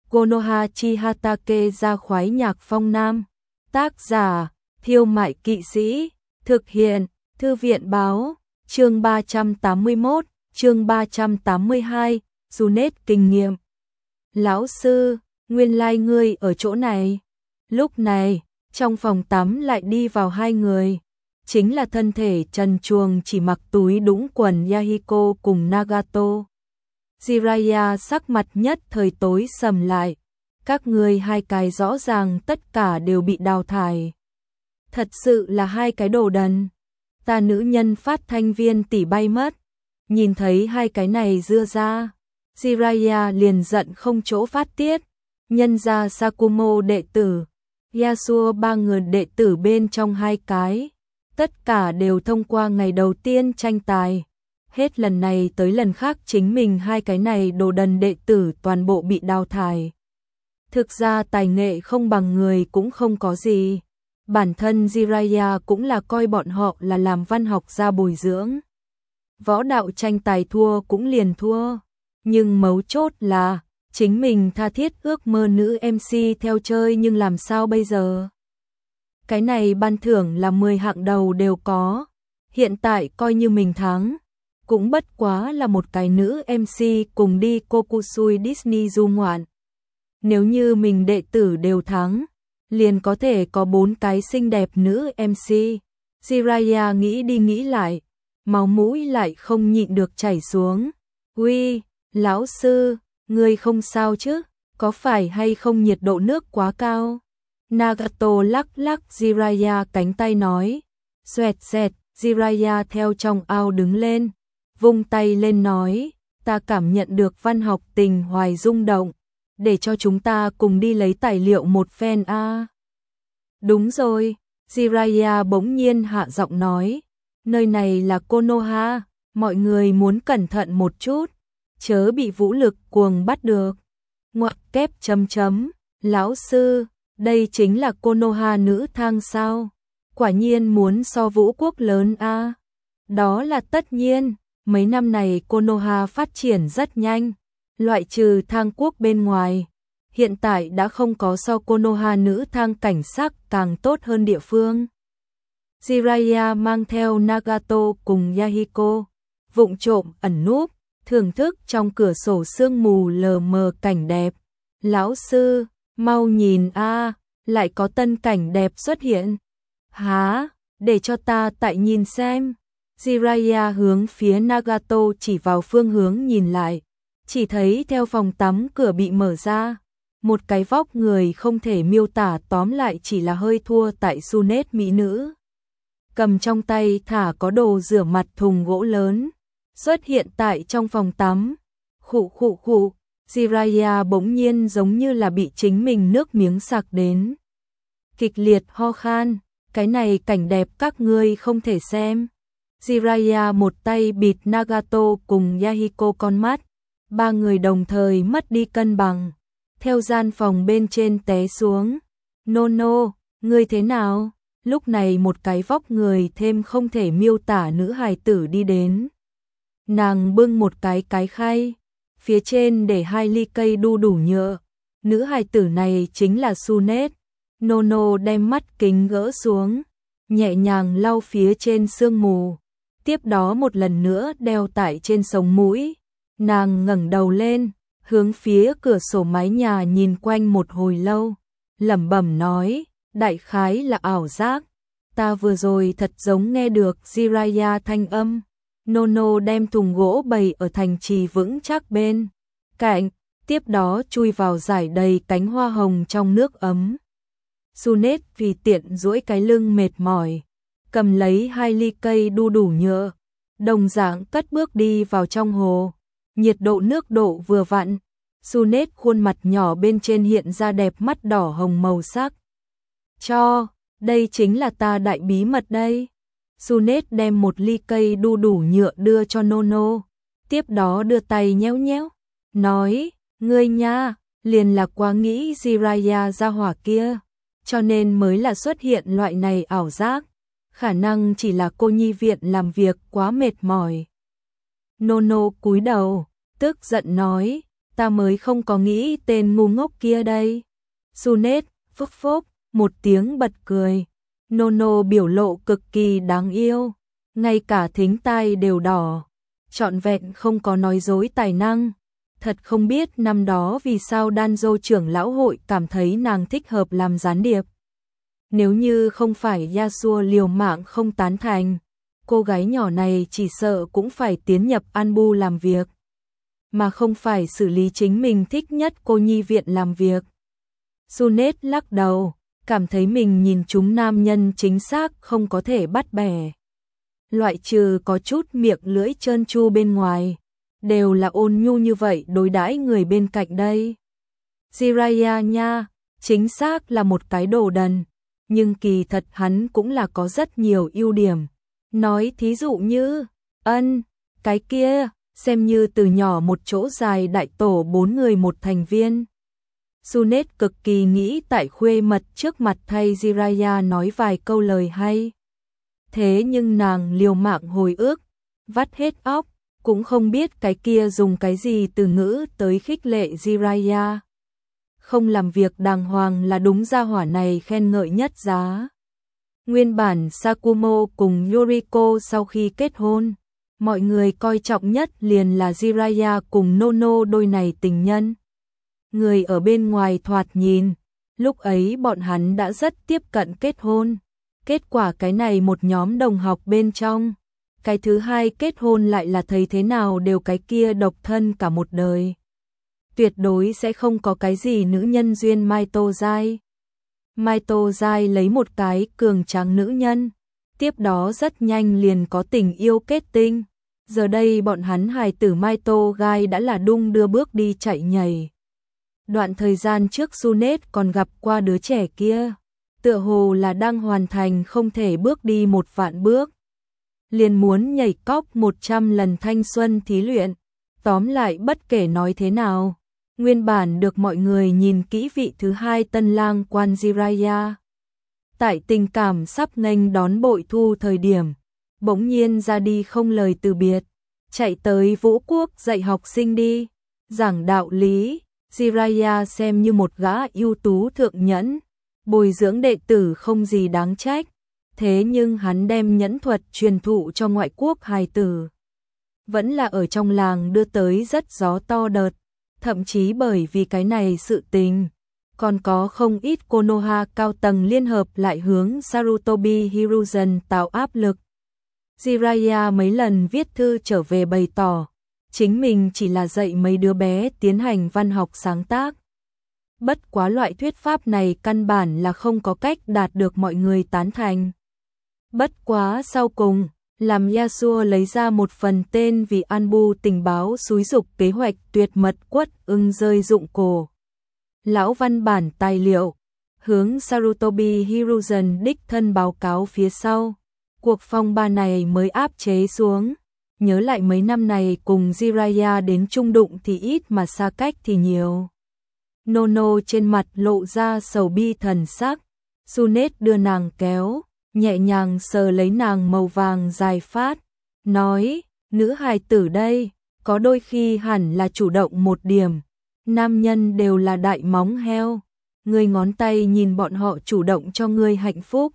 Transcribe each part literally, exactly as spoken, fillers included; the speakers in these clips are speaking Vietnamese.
Konoha Chihatake ra khoái nhạc phong nam. Tác giả, Thiêu Mại Kỵ Sĩ. Thực hiện, Thư viện Báo. Chương ba trăm tám mươi mốt, chương ba trăm tám mươi hai, Junet kinh nghiệm. Lão sư, nguyên lai ngươi ở chỗ này. Lúc này, trong phòng tắm lại đi vào hai người. Chính là thân thể trần truồng chỉ mặc túi đũng quần Yahiko cùng Nagato. Jiraiya sắc mặt nhất thời tối sầm lại. Các ngươi hai cái rõ ràng tất cả đều bị đào thải. Thật sự là hai cái đồ đần. Ta nữ nhân phát thanh viên tỷ bay mất. Nhìn thấy hai cái này dưa ra, Jiraiya liền giận không chỗ phát tiết. Nhân ra Sakumo đệ tử, Yasuo ba người đệ tử bên trong hai cái. Tất cả đều thông qua ngày đầu tiên tranh tài. Hết lần này tới lần khác chính mình hai cái này đồ đần đệ tử toàn bộ bị đào thải. Thực ra tài nghệ không bằng người cũng không có gì. Bản thân Jiraiya cũng là coi bọn họ là làm văn học ra bồi dưỡng. Võ đạo tranh tài thua cũng liền thua. Nhưng mấu chốt là chính mình tha thiết ước mơ nữ em xê theo chơi, nhưng làm sao bây giờ? Cái này ban thưởng là mười hạng đầu đều có. Hiện tại coi như mình thắng, cũng bất quá là một cái nữ em xê cùng đi Kokusui Disney du ngoạn. Nếu như mình đệ tử đều thắng, liền có thể có bốn cái xinh đẹp nữ em xê. Jiraiya nghĩ đi nghĩ lại, máu mũi lại không nhịn được chảy xuống. Uy, lão sư, ngươi không sao chứ? Có phải hay không nhiệt độ nước quá cao? Nagato lắc lắc Jiraiya cánh tay nói. Xoẹt xẹt, Jiraiya theo trong ao đứng lên, vung tay lên nói, ta cảm nhận được văn học tình hoài rung động, để cho chúng ta cùng đi lấy tài liệu một phen a. À. Đúng rồi, Jiraiya bỗng nhiên hạ giọng nói, nơi này là Konoha, mọi người muốn cẩn thận một chút, chớ bị vũ lực cuồng bắt được. Ngoặc kép chấm chấm, lão sư, đây chính là Konoha nữ thang sao? Quả nhiên muốn so vũ quốc lớn a. À. Đó là tất nhiên, mấy năm này Konoha phát triển rất nhanh, loại trừ thang quốc bên ngoài. Hiện tại đã không có so Konoha nữ thang cảnh sắc càng tốt hơn địa phương. Jiraiya mang theo Nagato cùng Yahiko, vụng trộm ẩn núp, thưởng thức trong cửa sổ sương mù lờ mờ cảnh đẹp. Lão sư, mau nhìn a, lại có tân cảnh đẹp xuất hiện. Hả, để cho ta tại nhìn xem. Jiraiya hướng phía Nagato chỉ vào phương hướng nhìn lại, chỉ thấy theo phòng tắm cửa bị mở ra, một cái vóc người không thể miêu tả, tóm lại chỉ là hơi thua tại Junet mỹ nữ. Cầm trong tay thả có đồ rửa mặt thùng gỗ lớn, xuất hiện tại trong phòng tắm. Khụ khụ khụ, Jiraiya bỗng nhiên giống như là bị chính mình nước miếng sặc đến. Kịch liệt ho khan, cái này cảnh đẹp các ngươi không thể xem. Jiraiya một tay bịt Nagato cùng Yahiko con mắt, ba người đồng thời mất đi cân bằng, theo gian phòng bên trên té xuống. Nono, ngươi thế nào? Lúc này một cái vóc người thêm không thể miêu tả nữ hài tử đi đến. Nàng bưng một cái cái khay, phía trên để hai ly cây đu đủ nhựa. Nữ hài tử này chính là Junet. Nono đem mắt kính gỡ xuống, nhẹ nhàng lau phía trên sương mù, tiếp đó một lần nữa đeo tại trên sống mũi. Nàng ngẩng đầu lên, hướng phía cửa sổ mái nhà nhìn quanh một hồi lâu, lẩm bẩm nói, đại khái là ảo giác. Ta vừa rồi thật giống nghe được Jiraiya thanh âm. Nono đem thùng gỗ bày ở thành trì vững chắc bên cạnh, tiếp đó chui vào rải đầy cánh hoa hồng trong nước ấm. Junet vì tiện duỗi cái lưng mệt mỏi, cầm lấy hai ly cây đu đủ nhựa, đồng dạng cất bước đi vào trong hồ. Nhiệt độ nước độ vừa vặn, Junet khuôn mặt nhỏ bên trên hiện ra đẹp mắt đỏ hồng màu sắc. Cho, đây chính là ta đại bí mật đây. Junet đem một ly cây đu đủ nhựa đưa cho Nono, tiếp đó đưa tay nhéo nhéo, nói, ngươi nha, liền là quá nghĩ Jiraiya ra hỏa kia, cho nên mới là xuất hiện loại này ảo giác. Khả năng chỉ là cô nhi viện làm việc quá mệt mỏi. Nono cúi đầu, tức giận nói, ta mới không có nghĩ tên ngu ngốc kia đây. Sunet, phốc phốc, một tiếng bật cười. Nono biểu lộ cực kỳ đáng yêu, ngay cả thính tai đều đỏ, trọn vẹn không có nói dối tài năng. Thật không biết năm đó vì sao Danzo trưởng lão hội cảm thấy nàng thích hợp làm gián điệp. Nếu như không phải Yasuo liều mạng không tán thành, cô gái nhỏ này chỉ sợ cũng phải tiến nhập Anbu làm việc, mà không phải xử lý chính mình thích nhất cô nhi viện làm việc. Sunet lắc đầu, cảm thấy mình nhìn chúng nam nhân chính xác không có thể bắt bẻ. Loại trừ có chút miệng lưỡi trơn tru bên ngoài, đều là ôn nhu như vậy đối đãi người bên cạnh đây. Jiraiya nha, chính xác là một cái đồ đần, nhưng kỳ thật hắn cũng là có rất nhiều ưu điểm. Nói thí dụ như, ân, cái kia, xem như từ nhỏ một chỗ dài đại tổ bốn người một thành viên. Sunet cực kỳ nghĩ tại khuê mật trước mặt thay Jiraiya nói vài câu lời hay. Thế nhưng nàng liều mạng hồi ức, vắt hết óc, cũng không biết cái kia dùng cái gì từ ngữ tới khích lệ Jiraiya. Không làm việc đàng hoàng là đúng gia hỏa này khen ngợi nhất giá. Nguyên bản Sakumo cùng Yoriko sau khi kết hôn, mọi người coi trọng nhất liền là Jiraiya cùng Nono đôi này tình nhân. Người ở bên ngoài thoạt nhìn, lúc ấy bọn hắn đã rất tiếp cận kết hôn. Kết quả cái này một nhóm đồng học bên trong, cái thứ hai kết hôn lại là thấy thế nào đều cái kia độc thân cả một đời. Tuyệt đối sẽ không có cái gì nữ nhân duyên Maito Giai. Maito Giai lấy một cái cường tráng nữ nhân, tiếp đó rất nhanh liền có tình yêu kết tinh. Giờ đây bọn hắn hài tử Maito Gai đã là đung đưa bước đi chạy nhảy. Đoạn thời gian trước Sunet còn gặp qua đứa trẻ kia, tựa hồ là đang hoàn thành không thể bước đi một vạn bước, liền muốn nhảy cóc một trăm lần thanh xuân thí luyện. Tóm lại bất kể nói thế nào, nguyên bản được mọi người nhìn kỹ vị thứ hai tân lang quan Jiraiya. Tại tình cảm sắp nghênh đón bội thu thời điểm, bỗng nhiên ra đi không lời từ biệt, chạy tới Vũ Quốc dạy học sinh đi, giảng đạo lý. Jiraiya xem như một gã ưu tú thượng nhẫn, bồi dưỡng đệ tử không gì đáng trách, thế nhưng hắn đem nhẫn thuật truyền thụ cho ngoại quốc hài tử, vẫn là ở trong làng đưa tới rất gió to đợt, thậm chí bởi vì cái này sự tình, còn có không ít Konoha cao tầng liên hợp lại hướng Sarutobi Hiruzen tạo áp lực. Jiraiya mấy lần viết thư trở về bày tỏ, chính mình chỉ là dạy mấy đứa bé tiến hành văn học sáng tác. Bất quá loại thuyết pháp này căn bản là không có cách đạt được mọi người tán thành. Bất quá sau cùng, làm Yasuo lấy ra một phần tên vì Anbu tình báo xúi dục kế hoạch tuyệt mật quất ưng rơi dụng cổ. Lão văn bản tài liệu, hướng Sarutobi Hiruzen đích thân báo cáo phía sau. Cuộc phong ba này mới áp chế xuống. Nhớ lại mấy năm này cùng Jiraiya đến chung đụng thì ít mà xa cách thì nhiều. Nono trên mặt lộ ra sầu bi thần sắc. Sunet đưa nàng kéo, nhẹ nhàng sờ lấy nàng màu vàng dài phát, nói, nữ hài tử đây, có đôi khi hẳn là chủ động một điểm, nam nhân đều là đại móng heo, ngươi ngón tay nhìn bọn họ chủ động cho ngươi hạnh phúc.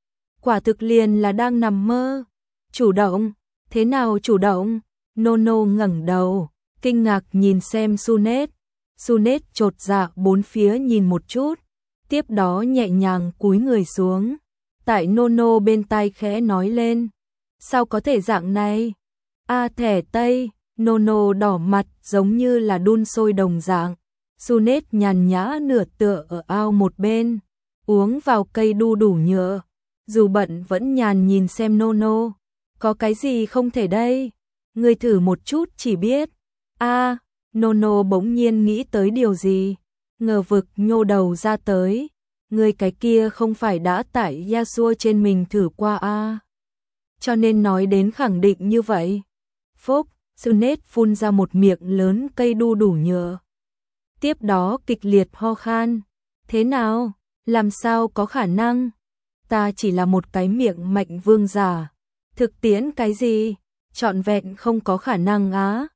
Quả thực liền là đang nằm mơ. Chủ động, thế nào chủ động? Nono ngẩng đầu, kinh ngạc nhìn xem Sunet. Sunet chột dạ bốn phía nhìn một chút, tiếp đó nhẹ nhàng cúi người xuống. Tại Nono bên tai khẽ nói lên, sao có thể dạng này? A thẻ Tây, Nono đỏ mặt giống như là đun sôi đồng dạng. Sunet nhàn nhã nửa tựa ở ao một bên, uống vào cây đu đủ nhựa. Dù bận vẫn nhàn nhìn xem Nono, có cái gì không thể đây? Ngươi thử một chút chỉ biết. A, à, Nono bỗng nhiên nghĩ tới điều gì, ngờ vực nhô đầu ra tới. Ngươi cái kia không phải đã tại Yasuo trên mình thử qua a? À? Cho nên nói đến khẳng định như vậy. Phốc, Sunet phun ra một miệng lớn cây đu đủ nhựa. Tiếp đó kịch liệt ho khan. Thế nào? Làm sao có khả năng? Ta chỉ là một cái miệng mạnh vương giả. Thực tiễn cái gì? Trọn vẹn không có khả năng á.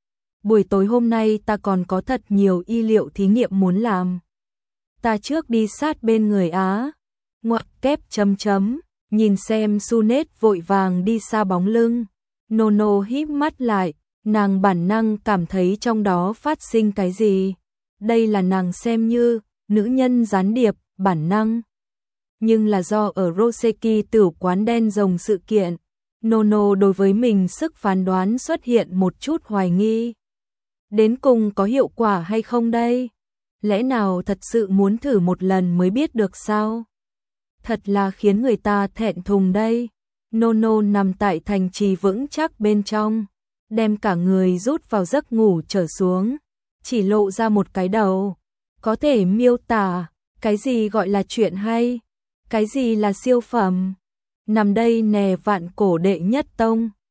buổi tối hôm nay ta còn có thật nhiều y liệu thí nghiệm muốn làm. Ta trước đi sát bên người Á. Ngoặc kép chấm chấm, nhìn xem Sunet vội vàng đi xa bóng lưng. Nono híp mắt lại, nàng bản năng cảm thấy trong đó phát sinh cái gì. Đây là nàng xem như nữ nhân gián điệp, bản năng. Nhưng là do ở Roseki tử quán đen rồng sự kiện, Nono đối với mình sức phán đoán xuất hiện một chút hoài nghi. Đến cùng có hiệu quả hay không đây? Lẽ nào thật sự muốn thử một lần mới biết được sao? Thật là khiến người ta thẹn thùng đây. Nono nằm tại thành trì vững chắc bên trong, đem cả người rút vào giấc ngủ trở xuống, chỉ lộ ra một cái đầu. Có thể miêu tả cái gì gọi là chuyện hay, cái gì là siêu phẩm. Nằm đây nè vạn cổ đệ nhất tông,